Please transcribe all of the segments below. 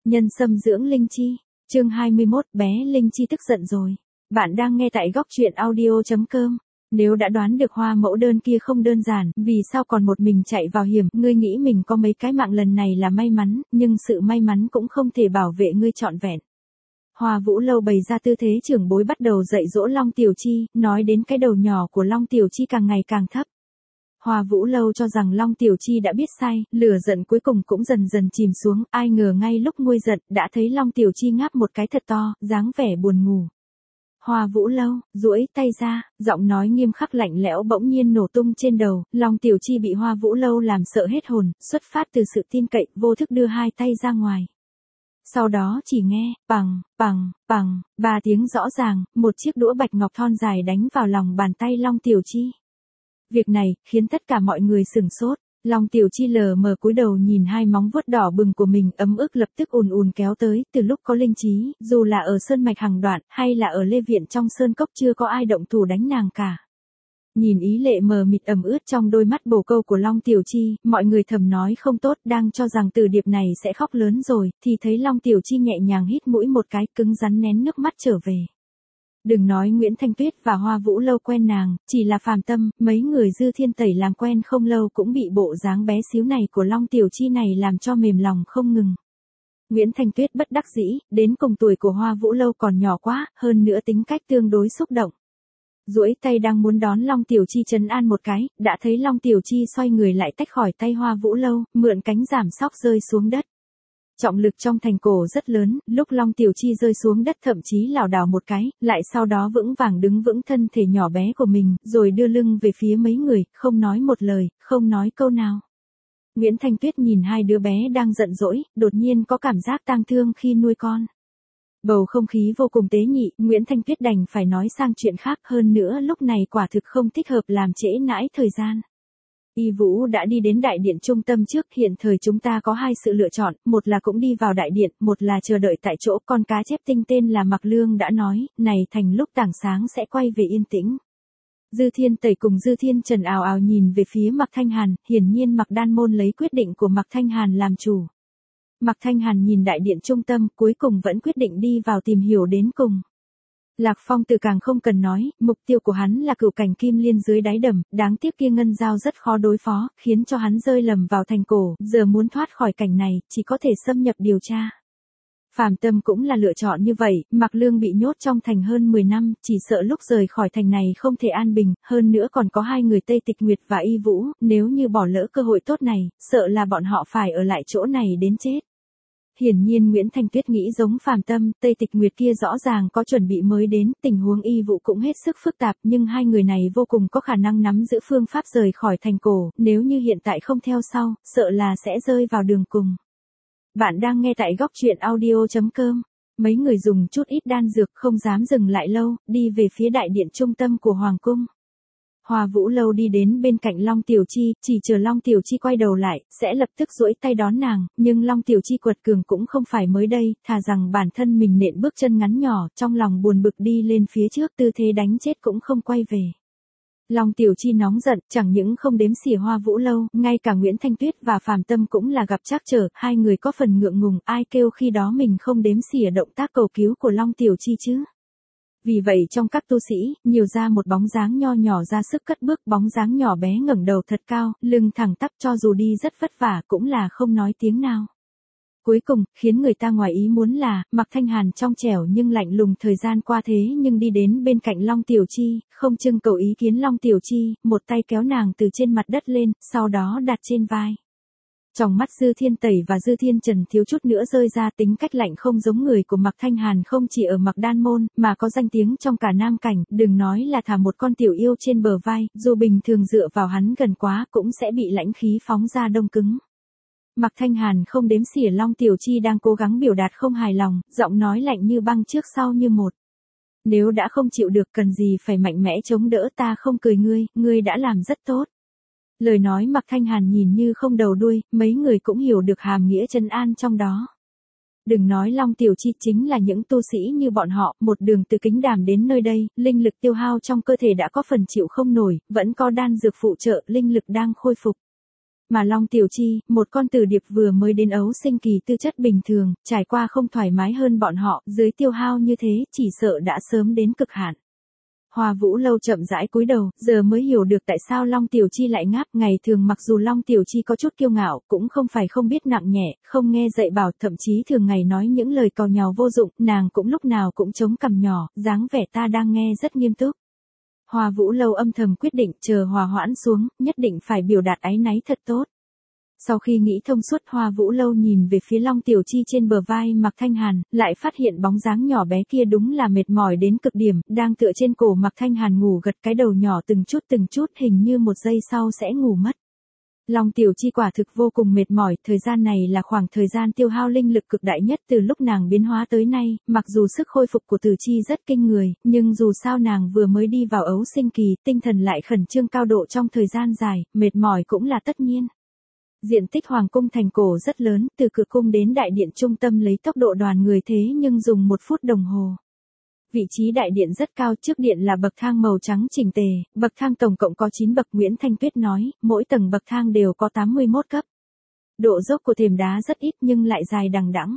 Nhân sâm dưỡng linh chi. Chương 21, bé Linh Chi tức giận rồi. Bạn đang nghe tại góc truyện audio.com. Nếu đã đoán được hoa mẫu đơn kia không đơn giản, vì sao còn một mình chạy vào hiểm, ngươi nghĩ mình có mấy cái mạng lần này là may mắn, nhưng sự may mắn cũng không thể bảo vệ ngươi trọn vẹn. Hoa Vũ Lâu bày ra tư thế trưởng bối bắt đầu dạy dỗ Long Tiểu Chi, nói đến cái đầu nhỏ của Long Tiểu Chi càng ngày càng thấp. Hoa Vũ Lâu cho rằng Long Tiểu Chi đã biết sai, lửa giận cuối cùng cũng dần dần chìm xuống, ai ngờ ngay lúc nguôi giận, đã thấy Long Tiểu Chi ngáp một cái thật to, dáng vẻ buồn ngủ. Hoa Vũ Lâu, duỗi tay ra, giọng nói nghiêm khắc lạnh lẽo bỗng nhiên nổ tung trên đầu, Long Tiểu Chi bị Hoa Vũ Lâu làm sợ hết hồn, xuất phát từ sự tin cậy, vô thức đưa hai tay ra ngoài. Sau đó chỉ nghe, bằng, bằng, 3 tiếng rõ ràng, một chiếc đũa bạch ngọc thon dài đánh vào lòng bàn tay Long Tiểu Chi. Việc này, khiến tất cả mọi người sửng sốt. Long Tiểu Chi lờ mờ cúi đầu nhìn hai móng vuốt đỏ bừng của mình, ấm ức lập tức ùn ùn kéo tới, từ lúc có linh trí, dù là ở sơn mạch Hằng Đoạn, hay là ở Lê Viện trong sơn cốc chưa có ai động thủ đánh nàng cả. Nhìn ý lệ mờ mịt ẩm ướt trong đôi mắt bồ câu của Long Tiểu Chi, mọi người thầm nói không tốt, đang cho rằng Từ Điệp này sẽ khóc lớn rồi, thì thấy Long Tiểu Chi nhẹ nhàng hít mũi một cái, cứng rắn nén nước mắt trở về. Đừng nói Nguyễn Thanh Tuyết và Hoa Vũ Lâu quen nàng, chỉ là Phàm Tâm, mấy người Dư Thiên Tẩy làm quen không lâu cũng bị bộ dáng bé xíu này của Long Tiểu Chi này làm cho mềm lòng không ngừng. Nguyễn Thanh Tuyết bất đắc dĩ, đến cùng tuổi của Hoa Vũ Lâu còn nhỏ quá, hơn nữa tính cách tương đối xúc động. Duỗi tay đang muốn đón Long Tiểu Chi trấn an một cái, đã thấy Long Tiểu Chi xoay người lại tách khỏi tay Hoa Vũ Lâu, mượn cánh giảm sóc rơi xuống đất. Trọng lực trong thành cổ rất lớn, lúc Long Tiểu Chi rơi xuống đất thậm chí lảo đảo một cái, lại sau đó vững vàng đứng vững thân thể nhỏ bé của mình, rồi đưa lưng về phía mấy người, không nói một lời, không nói câu nào. Nguyễn Thanh Tuyết nhìn hai đứa bé đang giận dỗi, đột nhiên có cảm giác tang thương khi nuôi con. Bầu không khí vô cùng tế nhị, Nguyễn Thanh Tuyết đành phải nói sang chuyện khác, hơn nữa lúc này quả thực không thích hợp làm trễ nãi thời gian. Y Vũ đã đi đến đại điện trung tâm trước, hiện thời chúng ta có hai sự lựa chọn, một là cũng đi vào đại điện, một là chờ đợi tại chỗ, con cá chép tinh tên là Mạc Lương đã nói, này thành lúc tảng sáng sẽ quay về yên tĩnh. Dư Thiên Tẩy cùng Dư Thiên Trần ào ào nhìn về phía Mạc Thanh Hàn, hiển nhiên Mạc Đan Môn lấy quyết định của Mạc Thanh Hàn làm chủ. Mạc Thanh Hàn nhìn đại điện trung tâm, cuối cùng vẫn quyết định đi vào tìm hiểu đến cùng. Lạc Phong từ càng không cần nói, mục tiêu của hắn là cửu cảnh kim liên dưới đáy đầm, đáng tiếc kia ngân dao rất khó đối phó, khiến cho hắn rơi lầm vào thành cổ, giờ muốn thoát khỏi cảnh này, chỉ có thể xâm nhập điều tra. Phàm Tâm cũng là lựa chọn như vậy, Mạc Lương bị nhốt trong thành hơn 10 năm, chỉ sợ lúc rời khỏi thành này không thể an bình, hơn nữa còn có hai người Tây Tịch Nguyệt và Y Vũ, nếu như bỏ lỡ cơ hội tốt này, sợ là bọn họ phải ở lại chỗ này đến chết. Hiển nhiên Nguyễn Thanh Tuyết nghĩ giống Phàm Tâm, Tây Tịch Nguyệt kia rõ ràng có chuẩn bị mới đến, tình huống Y Vũ cũng hết sức phức tạp, nhưng hai người này vô cùng có khả năng nắm giữ phương pháp rời khỏi thành cổ, nếu như hiện tại không theo sau, sợ là sẽ rơi vào đường cùng. Bạn đang nghe tại góc truyện audio.com. Mấy người dùng chút ít đan dược không dám dừng lại lâu, đi về phía đại điện trung tâm của Hoàng cung. Hoa Vũ Lâu đi đến bên cạnh Long Tiểu Chi, chỉ chờ Long Tiểu Chi quay đầu lại, sẽ lập tức duỗi tay đón nàng, nhưng Long Tiểu Chi quật cường cũng không phải mới đây, thà rằng bản thân mình nện bước chân ngắn nhỏ, trong lòng buồn bực đi lên phía trước, tư thế đánh chết cũng không quay về. Long Tiểu Chi nóng giận, chẳng những không đếm xỉa Hoa Vũ Lâu, ngay cả Nguyễn Thanh Tuyết và Phàm Tâm cũng là gặp trắc trở, hai người có phần ngượng ngùng, ai kêu khi đó mình không đếm xỉa động tác cầu cứu của Long Tiểu Chi chứ. Vì vậy trong các tu sĩ, nhiều ra một bóng dáng nho nhỏ ra sức cất bước, bóng dáng nhỏ bé ngẩng đầu thật cao, lưng thẳng tắp, cho dù đi rất vất vả cũng là không nói tiếng nào. Cuối cùng, khiến người ta ngoài ý muốn là, Mạc Thanh Hàn trong trẻo nhưng lạnh lùng thời gian qua thế nhưng đi đến bên cạnh Long Tiểu Chi, không trưng cầu ý kiến Long Tiểu Chi, một tay kéo nàng từ trên mặt đất lên, sau đó đặt trên vai. Trong mắt Dư Thiên Tẩy và Dư Thiên Trần thiếu chút nữa rơi ra, tính cách lạnh không giống người của Mạc Thanh Hàn không chỉ ở Mạc Đan Môn, mà có danh tiếng trong cả Nam Cảnh, đừng nói là thả một con tiểu yêu trên bờ vai, dù bình thường dựa vào hắn gần quá cũng sẽ bị lãnh khí phóng ra đông cứng. Mạc Thanh Hàn không đếm xỉa Long Tiểu Chi đang cố gắng biểu đạt không hài lòng, giọng nói lạnh như băng trước sau như một. Nếu đã không chịu được cần gì phải mạnh mẽ chống đỡ, ta không cười ngươi đã làm rất tốt. Lời nói Mạc Thanh Hàn nhìn như không đầu đuôi, mấy người cũng hiểu được hàm nghĩa trấn an trong đó. Đừng nói Long Tiểu Chi, chính là những tu sĩ như bọn họ, một đường từ Kính Đàm đến nơi đây, linh lực tiêu hao trong cơ thể đã có phần chịu không nổi, vẫn có đan dược phụ trợ, linh lực đang khôi phục. Mà Long Tiểu Chi, một con tử điệp vừa mới đến ấu sinh kỳ tư chất bình thường, trải qua không thoải mái hơn bọn họ, dưới tiêu hao như thế, chỉ sợ đã sớm đến cực hạn. Hoa Vũ Lâu chậm rãi cúi đầu, giờ mới hiểu được tại sao Long Tiểu Chi lại ngáp. Ngày thường mặc dù Long Tiểu Chi có chút kiêu ngạo, cũng không phải không biết nặng nhẹ, không nghe dạy bảo, thậm chí thường ngày nói những lời càu nhàu vô dụng, nàng cũng lúc nào cũng chống cằm nhỏ, dáng vẻ ta đang nghe rất nghiêm túc. Hoa Vũ Lâu âm thầm quyết định, chờ hòa hoãn xuống, nhất định phải biểu đạt áy náy thật tốt. Sau khi nghĩ thông suốt, Hoa Vũ Lâu nhìn về phía Long Tiểu Chi trên bờ vai Mạc Thanh Hàn, lại phát hiện bóng dáng nhỏ bé kia đúng là mệt mỏi đến cực điểm, đang tựa trên cổ Mạc Thanh Hàn ngủ gật cái đầu nhỏ từng chút hình như một giây sau sẽ ngủ mất. Long Tiểu Chi quả thực vô cùng mệt mỏi, thời gian này là khoảng thời gian tiêu hao linh lực cực đại nhất từ lúc nàng biến hóa tới nay, mặc dù sức khôi phục của Từ Chi rất kinh người, nhưng dù sao nàng vừa mới đi vào ấu sinh kỳ, tinh thần lại khẩn trương cao độ trong thời gian dài, mệt mỏi cũng là tất nhiên. Diện tích hoàng cung thành cổ rất lớn, từ cửa cung đến đại điện trung tâm lấy tốc độ đoàn người thế nhưng dùng 1 phút đồng hồ. Vị trí đại điện rất cao, trước điện là bậc thang màu trắng chỉnh tề, bậc thang tổng cộng có 9 bậc. Nguyễn Thanh Tuyết nói, mỗi tầng bậc thang đều có 81 cấp. Độ dốc của thềm đá rất ít nhưng lại dài đằng đẵng.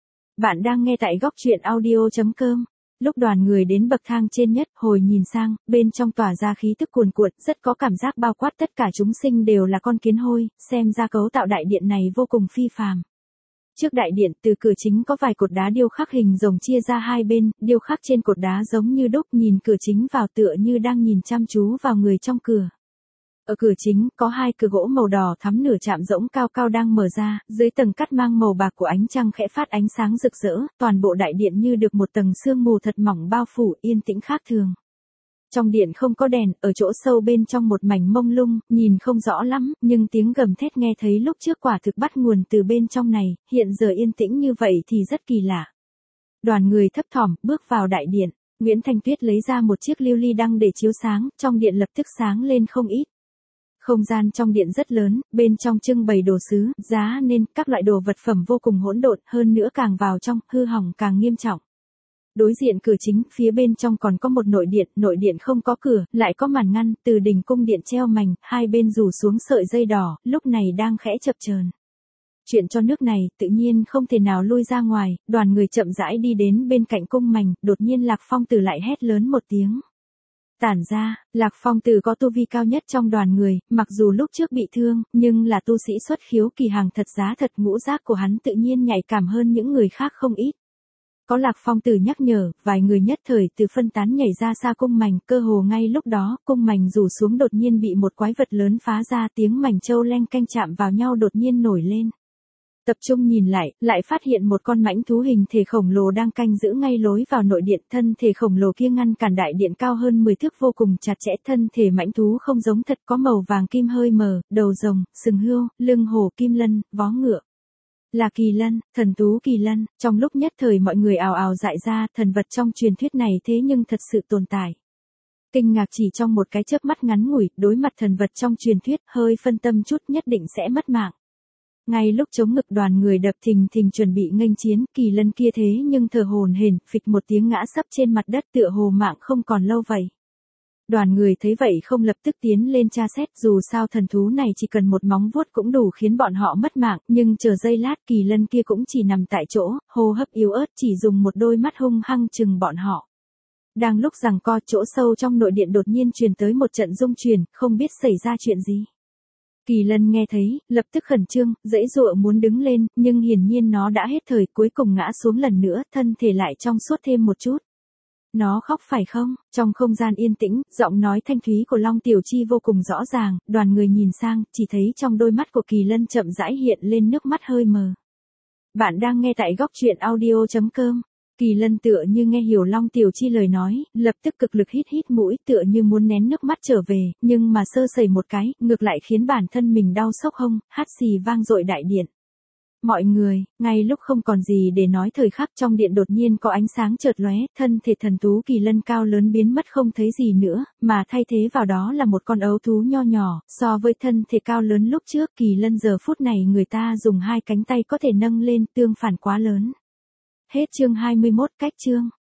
Bạn đang nghe tại góc truyện audio.com. Lúc đoàn người đến bậc thang trên nhất, hồi nhìn sang, bên trong tỏa ra khí tức cuồn cuộn, rất có cảm giác bao quát tất cả chúng sinh đều là con kiến hôi, xem ra cấu tạo đại điện này vô cùng phi phàm. Trước đại điện, từ cửa chính có vài cột đá điêu khắc hình rồng chia ra hai bên, điêu khắc trên cột đá giống như đúc, nhìn cửa chính vào tựa như đang nhìn chăm chú vào người trong cửa. Ở cửa chính, có 2 cửa gỗ màu đỏ thắm nửa chạm rỗng cao cao đang mở ra, dưới tầng cắt mang màu bạc của ánh trăng khẽ phát ánh sáng rực rỡ, toàn bộ đại điện như được một tầng sương mù thật mỏng bao phủ, yên tĩnh khác thường. Trong điện không có đèn, ở chỗ sâu bên trong một mảnh mông lung, nhìn không rõ lắm, nhưng tiếng gầm thét nghe thấy lúc trước quả thực bắt nguồn từ bên trong này, hiện giờ yên tĩnh như vậy thì rất kỳ lạ. Đoàn người thấp thỏm, bước vào đại điện, Nguyễn Thanh Tuyết lấy ra một chiếc lưu ly đăng để chiếu sáng, trong điện lập tức sáng lên không ít. Không gian trong điện rất lớn, bên trong trưng bày đồ sứ, giá nên các loại đồ vật phẩm vô cùng hỗn độn, hơn nữa càng vào trong, hư hỏng càng nghiêm trọng. Đối diện cửa chính, phía bên trong còn có một nội điện không có cửa, lại có màn ngăn, từ đỉnh cung điện treo mành, hai bên rủ xuống sợi dây đỏ, lúc này đang khẽ chập chờn. Chuyện cho nước này, tự nhiên không thể nào lui ra ngoài, đoàn người chậm rãi đi đến bên cạnh cung mành, đột nhiên Lạc Phong Tử lại hét lớn một tiếng. Tản ra, Lạc Phong Tử có tu vi cao nhất trong đoàn người, mặc dù lúc trước bị thương, nhưng là tu sĩ xuất khiếu kỳ hàng thật giá thật, ngũ giác của hắn tự nhiên nhạy cảm hơn những người khác không ít. Có Lạc Phong Tử nhắc nhở, vài người nhất thời từ phân tán nhảy ra xa cung mành, cơ hồ ngay lúc đó, cung mành rủ xuống đột nhiên bị một quái vật lớn phá ra, tiếng mảnh châu leng canh chạm vào nhau đột nhiên nổi lên. Tập trung nhìn lại phát hiện một con mãnh thú hình thể khổng lồ đang canh giữ ngay lối vào nội điện, thân thể khổng lồ kia ngăn cản đại điện cao hơn 10 thước vô cùng chặt chẽ, thân thể mãnh thú không giống thật, có màu vàng kim hơi mờ, đầu rồng, sừng hươu, lưng hổ kim lân, vó ngựa. Là kỳ lân, thần thú kỳ lân, trong lúc nhất thời mọi người ào ào dại ra, thần vật trong truyền thuyết này thế nhưng thật sự tồn tại. Kinh ngạc chỉ trong một cái chớp mắt ngắn ngủi, đối mặt thần vật trong truyền thuyết, hơi phân tâm chút nhất định sẽ mất mạng. Ngay lúc chống ngực đoàn người đập thình thình chuẩn bị nghênh chiến, kỳ lân kia thế nhưng thở hổn hển, phịch một tiếng ngã sấp trên mặt đất tựa hồ mạng không còn lâu vậy. Đoàn người thấy vậy không lập tức tiến lên tra xét, dù sao thần thú này chỉ cần một móng vuốt cũng đủ khiến bọn họ mất mạng, nhưng chờ giây lát kỳ lân kia cũng chỉ nằm tại chỗ, hô hấp yếu ớt, chỉ dùng một đôi mắt hung hăng chừng bọn họ. Đang lúc giằng co, chỗ sâu trong nội điện đột nhiên truyền tới một trận rung chuyển, không biết xảy ra chuyện gì. Kỳ lân nghe thấy, lập tức khẩn trương, giãy giụa muốn đứng lên, nhưng hiển nhiên nó đã hết thời, cuối cùng ngã xuống lần nữa, thân thể lại trong suốt thêm một chút. Nó khóc phải không? Trong không gian yên tĩnh, giọng nói thanh thúy của Long Tiểu Chi vô cùng rõ ràng, đoàn người nhìn sang, chỉ thấy trong đôi mắt của kỳ lân chậm rãi hiện lên nước mắt hơi mờ. Bạn đang nghe tại góc truyện audio.com. Kỳ lân tựa như nghe hiểu Long Tiểu Chi lời nói, lập tức cực lực hít mũi, tựa như muốn nén nước mắt trở về, nhưng mà sơ sẩy một cái, ngược lại khiến bản thân mình đau sốc hông, hắt xì vang dội đại điện. Mọi người, ngay lúc không còn gì để nói thời khắc, trong điện đột nhiên có ánh sáng chợt lóe, thân thể thần thú kỳ lân cao lớn biến mất không thấy gì nữa, mà thay thế vào đó là một con ấu thú nho nhỏ, so với thân thể cao lớn lúc trước, kỳ lân giờ phút này người ta dùng hai cánh tay có thể nâng lên, tương phản quá lớn. Hết chương 21, cách chương.